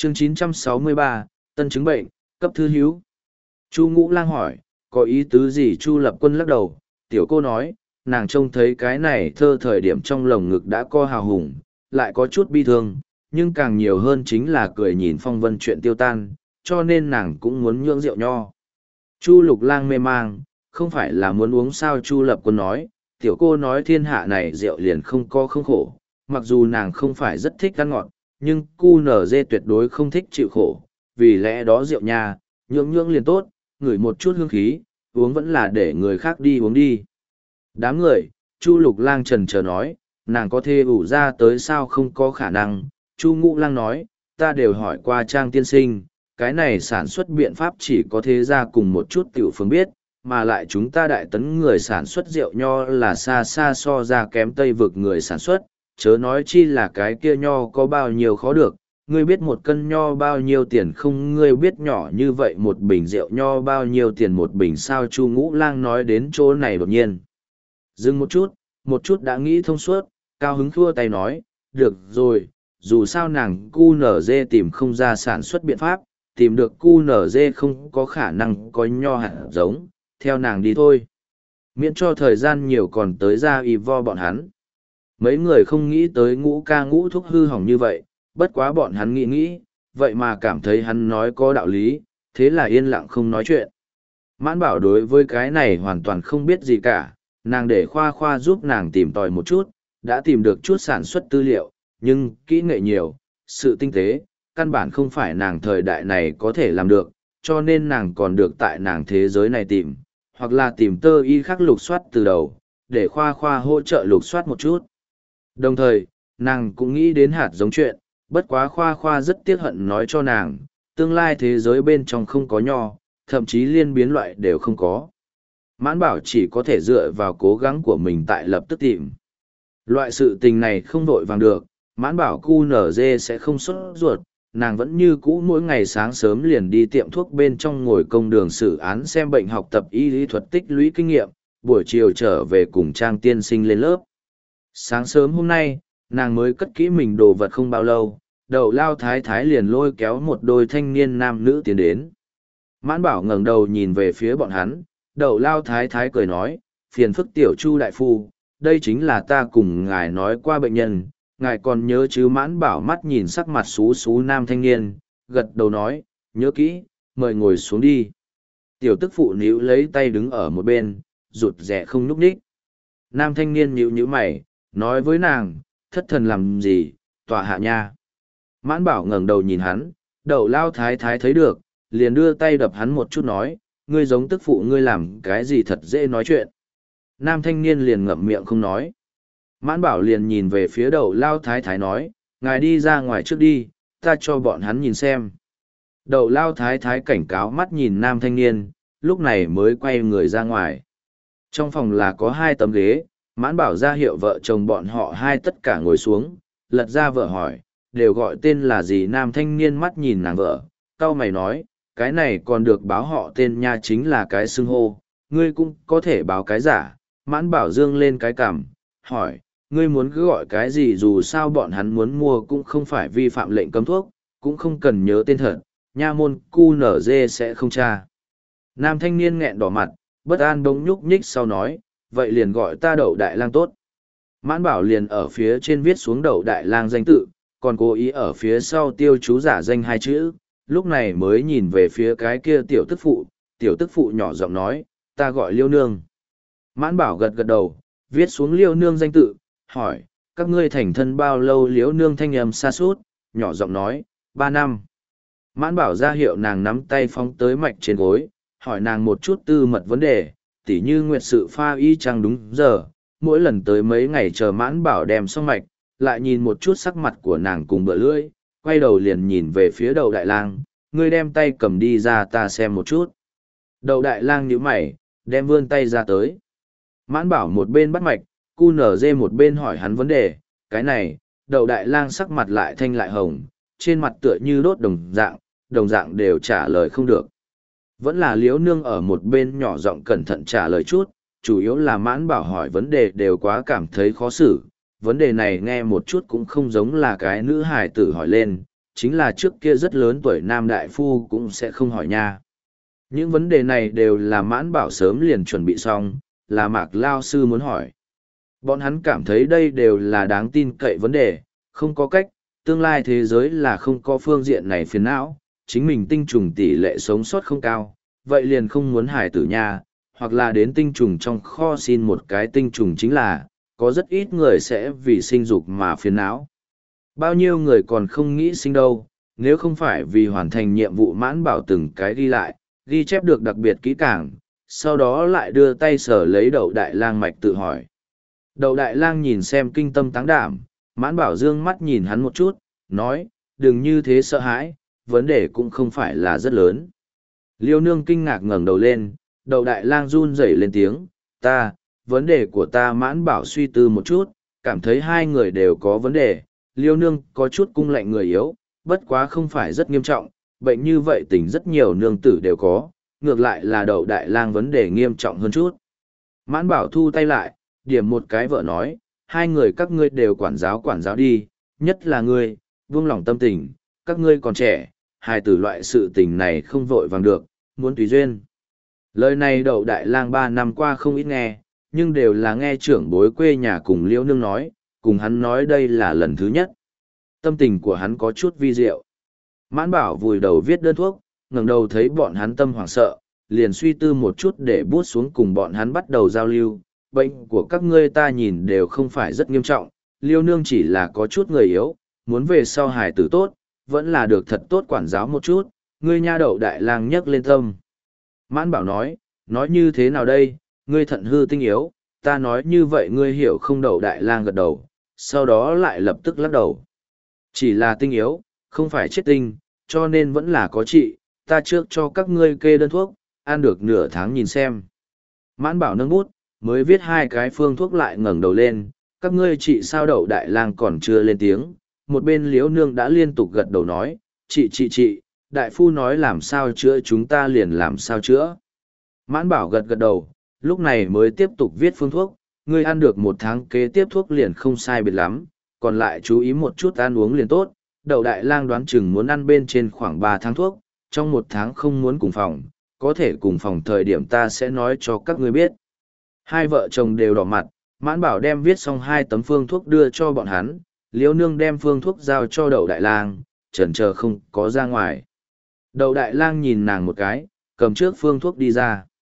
Chương 963, Tân chứng bệnh, cấp thư hiếu. Chu Ngũ Lang hỏi, có ý tứ gì? Chu Lập Quân lắc đầu, tiểu cô nói, nàng trông thấy cái này thơ thời điểm trong lồng ngực đã co hào hùng, lại có chút bi thương, nhưng càng nhiều hơn chính là cười nhìn phong vân chuyện tiêu tan, cho nên nàng cũng muốn nhượng rượu nho. Chu Lục Lang mê mang, không phải là muốn uống sao? Chu Lập Quân nói, tiểu cô nói thiên hạ này rượu liền không có không khổ, mặc dù nàng không phải rất thích ăn ngọt, nhưng cu nở dê tuyệt đối không thích chịu khổ, vì lẽ đó rượu nha, nhượng liền tốt, ngửi một chút hương khí, uống vẫn là để người khác đi uống đi. Đám người, Chu Lục Lang trần chờ nói, nàng có thể ủ ra tới sao? Không có khả năng. Chu Ngũ Lang nói, ta đều hỏi qua Trang tiên sinh, cái này sản xuất biện pháp chỉ có thế ra cùng một chút tiểu phương biết, mà lại chúng ta Đại Tấn người sản xuất rượu nho là xa xa so ra kém Tây vực người sản xuất, chớ nói chi là cái kia nho có bao nhiêu khó được. Ngươi biết một cân nho bao nhiêu tiền không? Ngươi biết nhỏ như vậy một bình rượu nho bao nhiêu tiền một bình sao? Chu Ngũ Lang nói đến chỗ này đột nhiên dừng một chút đã nghĩ thông suốt, cao hứng khua tay nói, được rồi, dù sao nàng QNZ tìm không ra sản xuất biện pháp, tìm được QNZ không có khả năng có nho hạt giống, theo nàng đi thôi. Miễn cho thời gian nhiều còn tới ra y vo bọn hắn. Mấy người không nghĩ tới Ngũ ca Ngũ thúc hư hỏng như vậy, bất quá bọn hắn nghĩ, vậy mà cảm thấy hắn nói có đạo lý, thế là yên lặng không nói chuyện. Mãn Bảo đối với cái này hoàn toàn không biết gì cả, nàng để Khoa Khoa giúp nàng tìm tòi một chút, đã tìm được chút sản xuất tư liệu, nhưng kỹ nghệ nhiều, sự tinh tế, căn bản không phải nàng thời đại này có thể làm được, cho nên nàng còn được tại nàng thế giới này tìm, hoặc là tìm tơ y khác lục soát từ đầu, để Khoa Khoa hỗ trợ lục soát một chút. Đồng thời, nàng cũng nghĩ đến hạt giống chuyện, bất quá Khoa Khoa rất tiếc hận nói cho nàng, tương lai thế giới bên trong không có nho, thậm chí liên biến loại đều không có. Mãn Bảo chỉ có thể dựa vào cố gắng của mình tại lập tức tìm. Loại sự tình này không vội vàng được, Mãn Bảo QNZ sẽ không sốt ruột, nàng vẫn như cũ mỗi ngày sáng sớm liền đi tiệm thuốc bên trong ngồi công đường xử án xem bệnh, học tập y lý thuật, tích lũy kinh nghiệm, buổi chiều trở về cùng Trang tiên sinh lên lớp. Sáng sớm hôm nay, nàng mới cất kỹ mình đồ vật không bao lâu, Đậu Lao Thái Thái liền lôi kéo một đôi thanh niên nam nữ tiến đến. Mãn Bảo ngẩng đầu nhìn về phía bọn hắn, Đậu Lao Thái Thái cười nói, phiền phức tiểu Chu đại phu, đây chính là ta cùng ngài nói qua bệnh nhân, ngài còn nhớ chứ? Mãn Bảo mắt nhìn sắc mặt xú xú nam thanh niên, gật đầu nói, nhớ kỹ, mời ngồi xuống đi. Tiểu tức phụ níu lấy tay đứng ở một bên, rụt rè không nhúc nhích. Nam thanh niên nhíu mày, nói với nàng, thất thần làm gì, tòa hạ nha. Mãn Bảo ngẩng đầu nhìn hắn, Đậu Lao Thái Thái thấy được, liền đưa tay đập hắn một chút nói, ngươi giống tức phụ ngươi làm cái gì thật dễ nói chuyện. Nam thanh niên liền ngậm miệng không nói. Mãn Bảo liền nhìn về phía Đậu Lao Thái Thái nói, ngài đi ra ngoài trước đi, ta cho bọn hắn nhìn xem. Đậu Lao Thái Thái cảnh cáo mắt nhìn nam thanh niên, lúc này mới quay người ra ngoài. Trong phòng là có 2 tấm ghế, Mãn Bảo ra hiệu vợ chồng bọn họ hai tất cả ngồi xuống, lật ra vợ hỏi, đều gọi tên là gì? Nam thanh niên mắt nhìn nàng vợ, cau mày nói, cái này còn được báo họ tên nha, chính là cái xưng hô, ngươi cũng có thể báo cái giả. Mãn Bảo dương lên cái cằm, hỏi, ngươi muốn cứ gọi cái gì? Dù sao bọn hắn muốn mua cũng không phải vi phạm lệnh cấm thuốc, cũng không cần nhớ tên thật, nha môn QNZ sẽ không tra. Nam thanh niên nghẹn đỏ mặt, bất an bỗng nhúc nhích sau nói, vậy liền gọi ta Đậu Đại Lang tốt. Mãn Bảo liền ở phía trên viết xuống Đậu Đại Lang danh tự, còn cố ý ở phía sau tiêu chú giả danh 2 chữ, lúc này mới nhìn về phía cái kia tiểu tức phụ nhỏ giọng nói, ta gọi Liêu Nương. Mãn Bảo gật gật đầu, viết xuống Liêu Nương danh tự, hỏi, các ngươi thành thân bao lâu? Liêu Nương thanh âm xa sút nhỏ giọng nói, 3 năm. Mãn Bảo ra hiệu nàng nắm tay phóng tới mạch trên gối, hỏi nàng một chút tư mật vấn đề, tỉ như nguyệt sự pha y chăng đúng giờ, mỗi lần tới mấy ngày chờ Mãn Bảo đem xong mạch, lại nhìn một chút sắc mặt của nàng cùng bựa lưỡi, quay đầu liền nhìn về phía Đậu Đại Lang, ngươi đem tay cầm đi ra ta xem một chút. Đậu Đại Lang nhíu mày, đem vươn tay ra tới. Mãn Bảo một bên bắt mạch, QNZ một bên hỏi hắn vấn đề, cái này, Đậu Đại Lang sắc mặt lại thanh lại hồng, trên mặt tựa như đốt đồng dạng đều trả lời không được. Vẫn là Liễu Nương ở một bên nhỏ giọng cẩn thận trả lời chút, chủ yếu là Mãn Bảo hỏi vấn đề đều quá cảm thấy khó xử, vấn đề này nghe một chút cũng không giống là cái nữ hài tử hỏi lên, chính là trước kia rất lớn tuổi nam đại phu cũng sẽ không hỏi nha. Những vấn đề này đều là Mãn Bảo sớm liền chuẩn bị xong, là Mạc Lao Sư muốn hỏi. Bọn hắn cảm thấy đây đều là đáng tin cậy vấn đề, không có cách, tương lai thế giới là không có phương diện này phiền não, chính mình tinh trùng tỷ lệ sống sót không cao, vậy liền không muốn hài tử nha, hoặc là đến tinh trùng trong kho xin một cái tinh trùng chính là, có rất ít người sẽ vì sinh dục mà phiền não. Bao nhiêu người còn không nghĩ sinh đâu, nếu không phải vì hoàn thành nhiệm vụ Mãn Bảo từng cái ghi lại, ghi chép được đặc biệt kỹ càng, sau đó lại đưa tay sở lấy Đậu Đại Lang mạch tự hỏi. Đậu Đại Lang nhìn xem kinh tâm táng đảm, Mãn Bảo dương mắt nhìn hắn một chút, nói, đừng như thế sợ hãi, vấn đề cũng không phải là rất lớn. Liêu nương kinh ngạc ngẩng đầu lên, Đậu Đại Lang run rẩy lên tiếng, vấn đề của ta. Mãn Bảo suy tư một chút, cảm thấy hai người đều có vấn đề. Liêu nương có chút cung lạnh người yếu, bất quá không phải rất nghiêm trọng, bệnh như vậy tình rất nhiều nương tử đều có, ngược lại là Đậu Đại Lang vấn đề nghiêm trọng hơn chút. Mãn Bảo thu tay lại, điểm một cái vợ nói, hai người các ngươi đều quản giáo đi, nhất là ngươi, buông lòng tâm tình, các ngươi còn trẻ, hài tử loại sự tình này không vội vàng được, muốn tùy duyên. Lời này Đậu Đại Lang 3 năm qua không ít nghe, nhưng đều là nghe trưởng bối quê nhà cùng Liễu Nương nói, cùng hắn nói đây là lần thứ nhất. Tâm tình của hắn có chút vi diệu. Mãn Bảo vùi đầu viết đơn thuốc, ngẩng đầu thấy bọn hắn tâm hoảng sợ, liền suy tư một chút để bút xuống cùng bọn hắn bắt đầu giao lưu. Bệnh của các ngươi ta nhìn đều không phải rất nghiêm trọng, Liêu Nương chỉ là có chút người yếu, muốn về sau hài tử tốt, vẫn là được thật tốt quản giáo một chút, ngươi nha. Đậu Đại Lang nhấc lên tâm. Mãn Bảo nói như thế nào đây, ngươi thận hư tinh yếu, ta nói như vậy ngươi hiểu không? Đậu Đại Lang gật đầu, sau đó lại lập tức lắc đầu. Chỉ là tinh yếu, không phải chết tinh, cho nên vẫn là có trị, ta trước cho các ngươi kê đơn thuốc, ăn được nửa tháng nhìn xem. Mãn Bảo nâng bút, mới viết 2 cái phương thuốc lại ngẩng đầu lên, các ngươi trị sao? Đậu Đại Lang còn chưa lên tiếng, một bên Liễu Nương đã liên tục gật đầu nói, trị, đại phu nói làm sao chữa chúng ta liền làm sao chữa. Mãn Bảo gật gật đầu, lúc này mới tiếp tục viết phương thuốc, ngươi ăn được 1 tháng kế tiếp thuốc liền không sai biệt lắm, còn lại chú ý một chút ăn uống liền tốt. Đậu Đại Lang đoán chừng muốn ăn bên trên khoảng 3 tháng thuốc, trong 1 tháng không muốn cùng phòng, có thể cùng phòng thời điểm ta sẽ nói cho các ngươi biết. Hai vợ chồng đều đỏ mặt, Mãn Bảo đem viết xong 2 tấm phương thuốc đưa cho bọn hắn, Liễu Nương đem phương thuốc giao cho Đậu Đại Lang, chần chờ không có ra ngoài. Đậu Đại Lang nhìn nàng một cái, cầm trước phương thuốc đi ra.